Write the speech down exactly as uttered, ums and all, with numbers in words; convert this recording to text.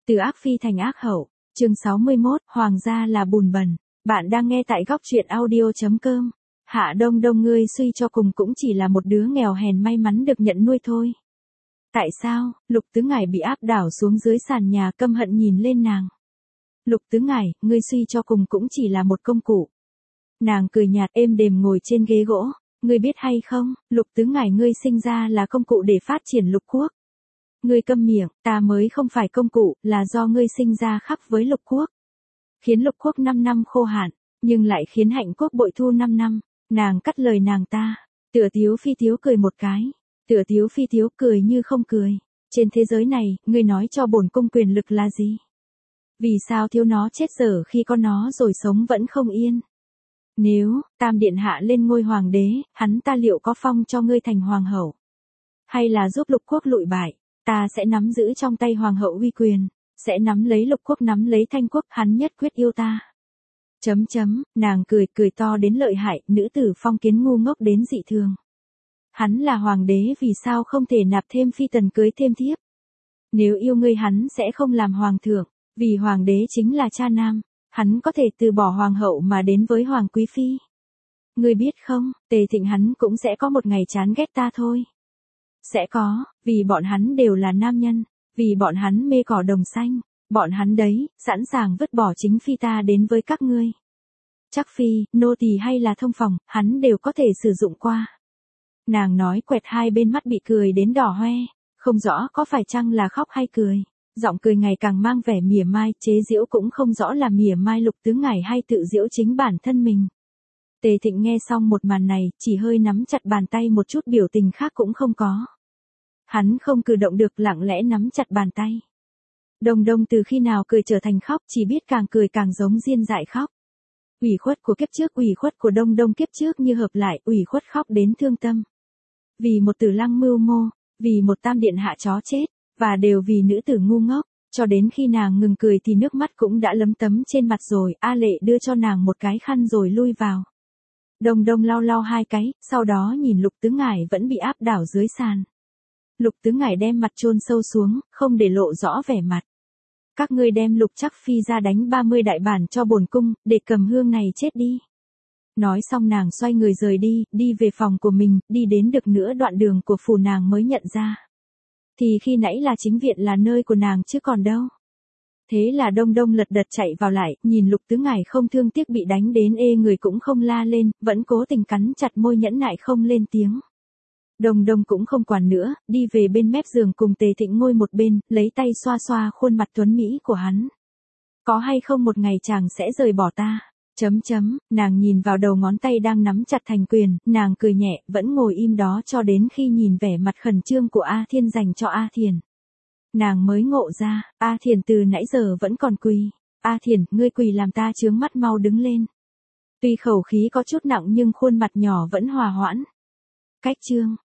Từ ác phi thành ác hậu, chương sáu mươi mốt, Hoàng gia là bùn bẩn. Bạn đang nghe tại góc truyện audio chấm com. Hạ Đông Đông, ngươi suy cho cùng cũng chỉ là một đứa nghèo hèn may mắn được nhận nuôi thôi. Tại sao? Lục Tứ Ngải bị áp đảo xuống dưới sàn nhà, căm hận nhìn lên nàng. Lục Tứ Ngải, ngươi suy cho cùng cũng chỉ là một công cụ. Nàng cười nhạt êm đềm ngồi trên ghế gỗ. Ngươi biết hay không, Lục Tứ Ngải, ngươi sinh ra là công cụ để phát triển lục quốc. Ngươi câm miệng, ta mới không phải công cụ, là do ngươi sinh ra khắp với lục quốc. Khiến lục quốc năm năm khô hạn, nhưng lại khiến hạnh quốc bội thu năm năm. Nàng cắt lời nàng ta. Tựa Tiếu Phi Tiếu cười một cái. Tựa Tiếu Phi Tiếu cười như không cười. Trên thế giới này, ngươi nói cho bổn cung quyền lực là gì? Vì sao thiếu nó chết dở khi có nó rồi sống vẫn không yên? Nếu, Tam Điện Hạ lên ngôi hoàng đế, hắn ta liệu có phong cho ngươi thành hoàng hậu? Hay là giúp lục quốc lụi bại? Ta sẽ nắm giữ trong tay hoàng hậu uy quyền, sẽ nắm lấy lục quốc, nắm lấy Thanh quốc, hắn nhất quyết yêu ta. Chấm chấm, nàng cười, cười to đến lợi hại, nữ tử phong kiến ngu ngốc đến dị thường. Hắn là hoàng đế, vì sao không thể nạp thêm phi tần cưới thêm thiếp? Nếu yêu ngươi hắn sẽ không làm hoàng thượng, vì hoàng đế chính là cha nam, hắn có thể từ bỏ hoàng hậu mà đến với hoàng quý phi. Ngươi biết không, Tề Thịnh hắn cũng sẽ có một ngày chán ghét ta thôi. Sẽ có, vì bọn hắn đều là nam nhân, vì bọn hắn mê cỏ đồng xanh, bọn hắn đấy, sẵn sàng vứt bỏ chính phi ta đến với các ngươi. Chắc phi, nô tỳ hay là thông phòng, hắn đều có thể sử dụng qua. Nàng nói quẹt hai bên mắt bị cười đến đỏ hoe, không rõ có phải chăng là khóc hay cười. Giọng cười ngày càng mang vẻ mỉa mai, chế giễu cũng không rõ là mỉa mai Lục Tứ Ngải hay tự giễu chính bản thân mình. Tề Thịnh nghe xong một màn này, chỉ hơi nắm chặt bàn tay, một chút biểu tình khác cũng không có. Hắn không cử động được, lặng lẽ nắm chặt bàn tay. Đông Đông từ khi nào cười trở thành khóc, chỉ biết càng cười càng giống diên dại khóc. Ủy khuất của kiếp trước, ủy khuất của Đông Đông kiếp trước như hợp lại, ủy khuất khóc đến thương tâm. Vì một Tử Lăng mưu mô, vì một Tam Điện Hạ chó chết, và đều vì nữ tử ngu ngốc, cho đến khi nàng ngừng cười thì nước mắt cũng đã lấm tấm trên mặt rồi. A Lệ đưa cho nàng một cái khăn rồi lui vào. Đông Đông lau lau hai cái, sau đó nhìn Lục Tứ Ngải vẫn bị áp đảo dưới sàn. Lục Tứ Ngải đem mặt chôn sâu xuống, không để lộ rõ vẻ mặt. Các ngươi đem Lục Chắc Phi ra đánh ba mươi đại bản cho bổn cung, để cầm hương này chết đi. Nói xong nàng xoay người rời đi, đi về phòng của mình, đi đến được nửa đoạn đường của phủ nàng mới nhận ra. Thì khi nãy là chính viện là nơi của nàng chứ còn đâu. Thế là Đông Đông lật đật chạy vào lại, nhìn Lục Tứ Ngải không thương tiếc bị đánh đến ê người cũng không la lên, vẫn cố tình cắn chặt môi nhẫn nại không lên tiếng. Đông Đông cũng không quản nữa, đi về bên mép giường cùng Tề Thịnh ngồi một bên, lấy tay xoa xoa khuôn mặt tuấn mỹ của hắn. Có hay không một ngày chàng sẽ rời bỏ ta? Chấm chấm, nàng nhìn vào đầu ngón tay đang nắm chặt thành quyền, nàng cười nhẹ, vẫn ngồi im đó cho đến khi nhìn vẻ mặt khẩn trương của A Thiên dành cho A Thiền. Nàng mới ngộ ra, A Thiền từ nãy giờ vẫn còn quỳ. A Thiền, ngươi quỳ làm ta chướng mắt, mau đứng lên. Tuy khẩu khí có chút nặng nhưng khuôn mặt nhỏ vẫn hòa hoãn. Cách chương.